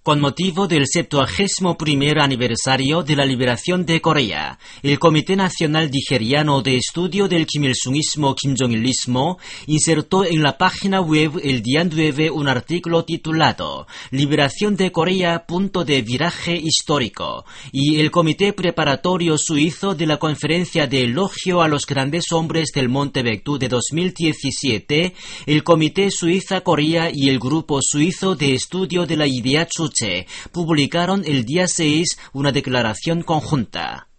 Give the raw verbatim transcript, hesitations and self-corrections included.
Con motivo del septuagésimo primer aniversario de la liberación de Corea, el Comité Nacional Nigeriano de Estudio del Kim Il-sungismo Kim-Jong-ilismo insertó en la página web el día nueve un artículo titulado Liberación de Corea, punto de viraje histórico, y el Comité Preparatorio Suizo de la Conferencia de Elogio a los Grandes Hombres del Monte Baekdu de dos mil diecisiete, el Comité Suiza-Corea y el Grupo Suizo de Estudio de la Idea Chuche publicaron el día seis una declaración conjunta.